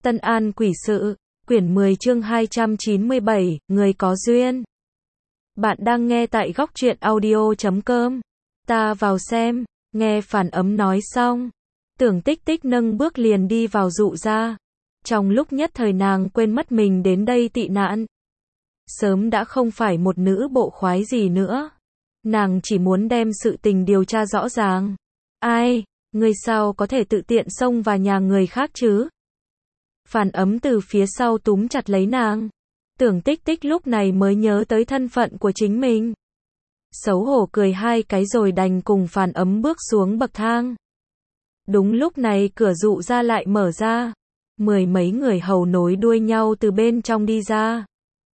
Tân An Quỷ Sự, quyển 10 chương 297, người có duyên. Bạn đang nghe tại góc truyện audio.com. Ta vào xem, nghe Phản Ấm nói xong. Tưởng Tích Tích nâng bước liền đi vào dụ ra. Trong lúc nhất thời nàng quên mất mình đến đây tị nạn. Sớm đã không phải một nữ bộ khoái gì nữa. Nàng chỉ muốn đem sự tình điều tra rõ ràng. Ai, người sao có thể tự tiện xông vào nhà người khác chứ? Phản Ấm từ phía sau túm chặt lấy nàng. Tưởng Tích Tích lúc này mới nhớ tới thân phận của chính mình. Xấu hổ cười hai cái rồi đành cùng Phản Ấm bước xuống bậc thang. Đúng lúc này cửa dụ ra lại mở ra. Mười mấy người hầu nối đuôi nhau từ bên trong đi ra.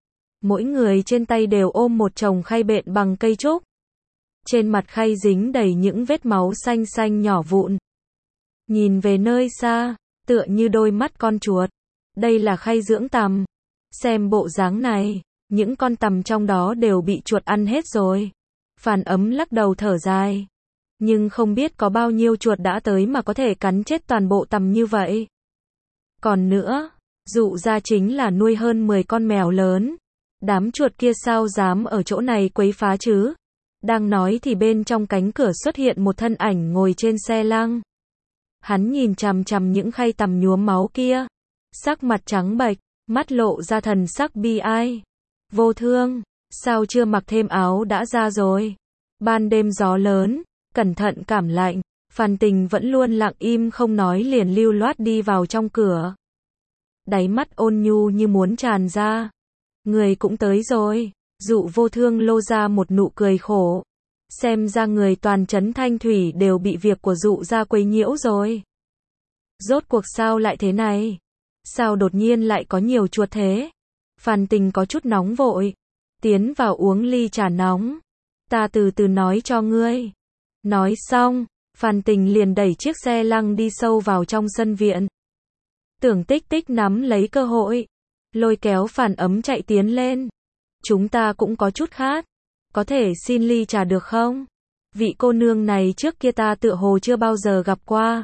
Mỗi người trên tay đều ôm một chồng khay bện bằng cây trúc. Trên mặt khay dính đầy những vết máu xanh xanh nhỏ vụn. Nhìn về nơi xa, tựa như đôi mắt con chuột. Đây là khay dưỡng tằm. Xem bộ dáng này, những con tằm trong đó đều bị chuột ăn hết rồi. Phản Ấm lắc đầu thở dài. Nhưng không biết có bao nhiêu chuột đã tới mà có thể cắn chết toàn bộ tằm như vậy. Còn nữa, dụ ra chính là nuôi hơn 10 con mèo lớn. Đám chuột kia sao dám ở chỗ này quấy phá chứ? Đang nói thì bên trong cánh cửa xuất hiện một thân ảnh ngồi trên xe lăng. Hắn nhìn chằm chằm những khay tằm nhuốm máu kia. Sắc mặt trắng bệch, mắt lộ ra thần sắc bi ai. Vô Thương, sao chưa mặc thêm áo đã ra rồi? Ban đêm gió lớn, cẩn thận cảm lạnh. Phan Tình vẫn luôn lặng im không nói liền lưu loát đi vào trong cửa. Đáy mắt ôn nhu như muốn tràn ra. Người cũng tới rồi. Dụ Vô Thương lô ra một nụ cười khổ. Xem ra người toàn trấn Thanh Thủy đều bị việc của dụ ra quấy nhiễu rồi. Rốt cuộc sao lại thế này? Sao đột nhiên lại có nhiều chuột thế? Phan Tình có chút nóng vội. Tiến vào uống ly trà nóng. Ta từ từ nói cho ngươi. Nói xong, Phan Tình liền đẩy chiếc xe lăng đi sâu vào trong sân viện. Tưởng Tích Tích nắm lấy cơ hội. Lôi kéo Phản Ấm chạy tiến lên. Chúng ta cũng có chút khát. Có thể xin ly trà được không? Vị cô nương này trước kia ta tựa hồ chưa bao giờ gặp qua.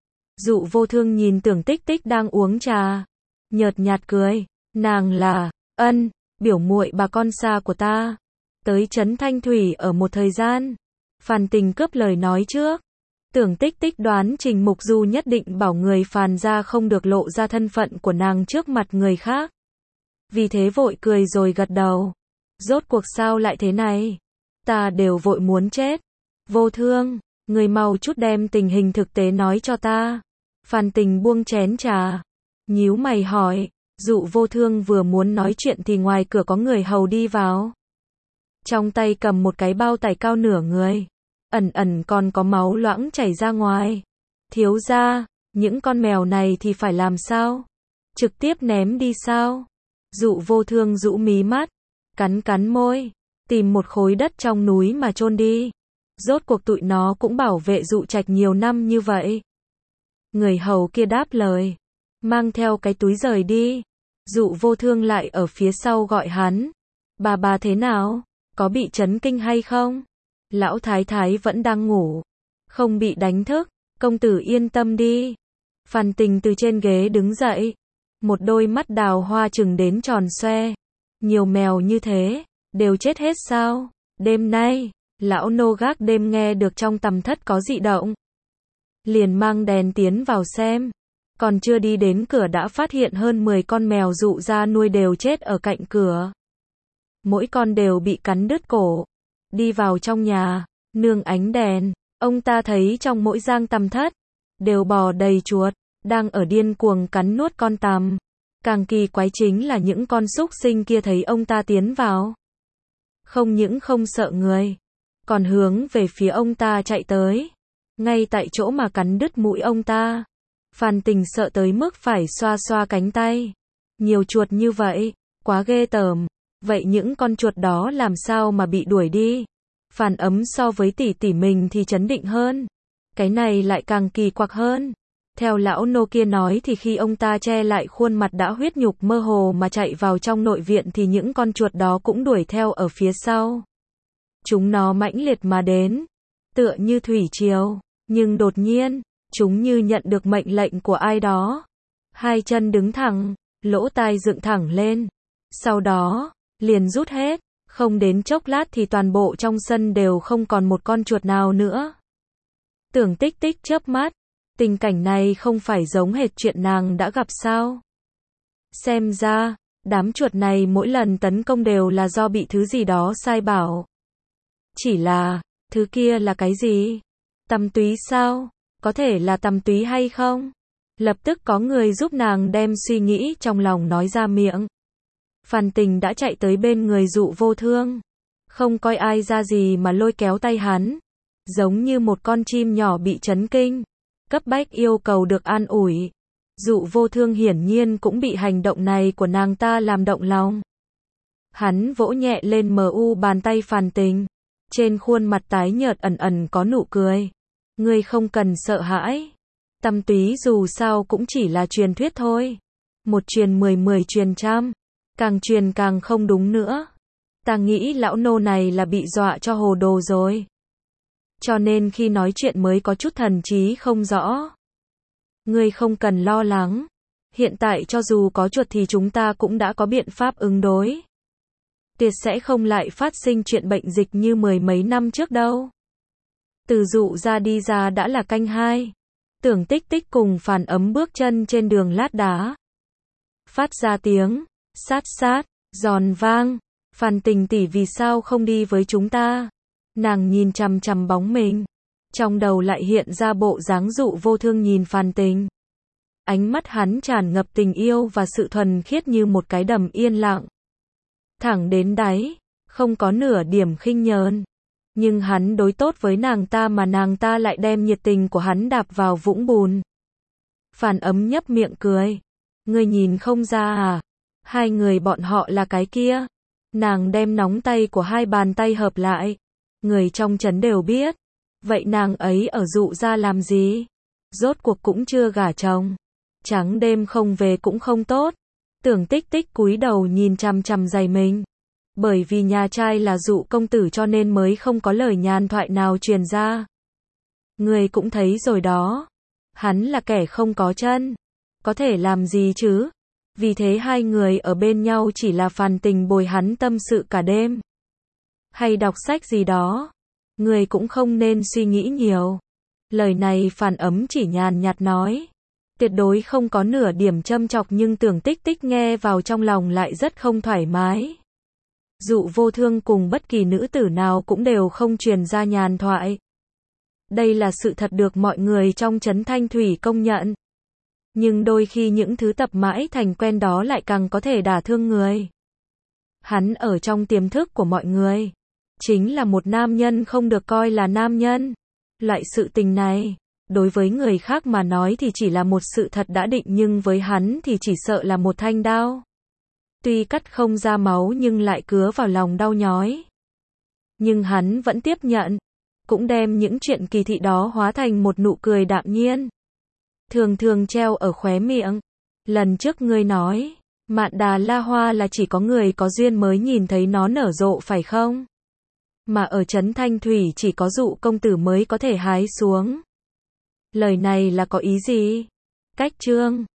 Dụ Vô Thương nhìn Tưởng Tích Tích đang uống trà. Nhợt nhạt cười. Nàng là, Ân, biểu muội bà con xa của ta. Tới trấn Thanh Thủy ở một thời gian. Phan Tình cướp lời nói trước. Tưởng Tích Tích đoán Trình Mục Du nhất định bảo người Phàn gia không được lộ ra thân phận của nàng trước mặt người khác. Vì thế vội cười rồi gật đầu. Rốt cuộc sao lại thế này? Ta đều vội muốn chết. Vô Thương, người mau chút đem tình hình thực tế nói cho ta. Phan Tình buông chén trà. Nhíu mày hỏi. Dụ Vô Thương vừa muốn nói chuyện thì ngoài cửa có người hầu đi vào. Trong tay cầm một cái bao tải cao nửa người. Ẩn ẩn còn có máu loãng chảy ra ngoài. Thiếu gia, những con mèo này thì phải làm sao? Trực tiếp ném đi sao? Dụ Vô Thương rũ mí mắt, cắn cắn môi, tìm một khối đất trong núi mà chôn đi. Rốt cuộc tụi nó cũng bảo vệ Dụ Trạch nhiều năm như vậy. Người hầu kia đáp lời, mang theo cái túi rời đi. Dụ Vô Thương lại ở phía sau gọi hắn. Bà thế nào? Có bị chấn kinh hay không? Lão thái thái vẫn đang ngủ. Không bị đánh thức. Công tử yên tâm đi. Phan Tình từ trên ghế đứng dậy. Một đôi mắt đào hoa trừng đến tròn xoe. Nhiều mèo như thế. Đều chết hết sao? Đêm nay, lão nô gác đêm nghe được trong tầm thất có dị động. Liền mang đèn tiến vào xem. Còn chưa đi đến cửa đã phát hiện hơn 10 con mèo dụ ra nuôi đều chết ở cạnh cửa. Mỗi con đều bị cắn đứt cổ. Đi vào trong nhà, nương ánh đèn, ông ta thấy trong mỗi giang tằm thất, đều bò đầy chuột, đang ở điên cuồng cắn nuốt con tằm. Càng kỳ quái chính là những con súc sinh kia thấy ông ta tiến vào. Không những không sợ người, còn hướng về phía ông ta chạy tới. Ngay tại chỗ mà cắn đứt mũi ông ta. Phan Tình sợ tới mức phải xoa xoa cánh tay. Nhiều chuột như vậy, quá ghê tởm. Vậy những con chuột đó làm sao mà bị đuổi đi? Phản Ấm so với tỷ tỷ mình thì chấn định hơn. Cái này lại càng kỳ quặc hơn. Theo lão nô kia nói thì khi ông ta che lại khuôn mặt đã huyết nhục mơ hồ mà chạy vào trong nội viện thì những con chuột đó cũng đuổi theo ở phía sau. Chúng nó mãnh liệt mà đến, tựa như thủy triều, nhưng đột nhiên, chúng như nhận được mệnh lệnh của ai đó. Hai chân đứng thẳng, lỗ tai dựng thẳng lên. Sau đó, liền rút hết. Không đến chốc lát thì toàn bộ trong sân đều không còn một con chuột nào nữa. Tưởng Tích Tích chớp mắt. Tình cảnh này không phải giống hệt chuyện nàng đã gặp sao? Xem ra, đám chuột này mỗi lần tấn công đều là do bị thứ gì đó sai bảo. Chỉ là, thứ kia là cái gì? Tăm túy sao? Có thể là tăm túy hay không? Lập tức có người giúp nàng đem suy nghĩ trong lòng nói ra miệng. Phan Tình đã chạy tới bên người Dụ Vô Thương. Không coi ai ra gì mà lôi kéo tay hắn. Giống như một con chim nhỏ bị chấn kinh. Cấp bách yêu cầu được an ủi. Dụ Vô Thương hiển nhiên cũng bị hành động này của nàng ta làm động lòng. Hắn vỗ nhẹ lên bàn tay Phan Tình. Trên khuôn mặt tái nhợt ẩn ẩn có nụ cười. Ngươi không cần sợ hãi. Tăm túy dù sao cũng chỉ là truyền thuyết thôi. Một truyền 10 truyền trăm. Càng truyền càng không đúng nữa. Ta nghĩ lão nô này là bị dọa cho hồ đồ rồi. Cho nên khi nói chuyện mới có chút thần trí không rõ. Ngươi không cần lo lắng. Hiện tại cho dù có chuột thì chúng ta cũng đã có biện pháp ứng đối. Tuyệt sẽ không lại phát sinh chuyện bệnh dịch như 10 mấy năm trước đâu. Từ Dụ ra đi ra đã là canh 2. Tưởng Tích Tích cùng Phản Ấm bước chân trên đường lát đá. Phát ra tiếng sát sát, giòn vang. Phan Tình tỷ vì sao không đi với chúng ta? Nàng nhìn chằm chằm bóng mình. Trong đầu lại hiện ra bộ dáng Dụ Vô Thương nhìn Phan Tình. Ánh mắt hắn tràn ngập tình yêu và sự thuần khiết như một cái đầm yên lặng. Thẳng đến đáy, không có nửa điểm khinh nhờn. Nhưng hắn đối tốt với nàng ta mà nàng ta lại đem nhiệt tình của hắn đạp vào vũng bùn. Phản Ấm nhấp miệng cười. Ngươi nhìn không ra à? Hai người bọn họ là cái kia. Nàng đem nóng tay của hai bàn tay hợp lại. Người trong trấn đều biết. Vậy nàng ấy ở Dụ ra làm gì? Rốt cuộc cũng chưa gả chồng. Trắng đêm không về cũng không tốt. Tưởng Tích Tích cúi đầu nhìn chằm chằm giày mình. Bởi vì nhà trai là Dụ công tử cho nên mới không có lời nhàn thoại nào truyền ra. Người cũng thấy rồi đó. Hắn là kẻ không có chân. Có thể làm gì chứ? Vì thế hai người ở bên nhau chỉ là Phan Tình bồi hắn tâm sự cả đêm. Hay đọc sách gì đó. Người cũng không nên suy nghĩ nhiều. Lời này Phản Ấm chỉ nhàn nhạt nói. Tuyệt đối không có nửa điểm châm chọc nhưng Tưởng Tích Tích nghe vào trong lòng lại rất không thoải mái. Dụ Vô Thương cùng bất kỳ nữ tử nào cũng đều không truyền ra nhàn thoại. Đây là sự thật được mọi người trong trấn Thanh Thủy công nhận. Nhưng đôi khi những thứ tập mãi thành quen đó lại càng có thể đả thương người. Hắn ở trong tiềm thức của mọi người. Chính là một nam nhân không được coi là nam nhân. Loại sự tình này, đối với người khác mà nói thì chỉ là một sự thật đã định nhưng với hắn thì chỉ sợ là một thanh đao. Tuy cắt không ra máu nhưng lại cứa vào lòng đau nhói. Nhưng hắn vẫn tiếp nhận. Cũng đem những chuyện kỳ thị đó hóa thành một nụ cười đạm nhiên. Thường thường treo ở khóe miệng. Lần trước ngươi nói, Mạn Đà La Hoa là chỉ có người có duyên mới nhìn thấy nó nở rộ phải không? Mà ở trấn Thanh Thủy chỉ có Dụ công tử mới có thể hái xuống. Lời này là có ý gì? Cách chương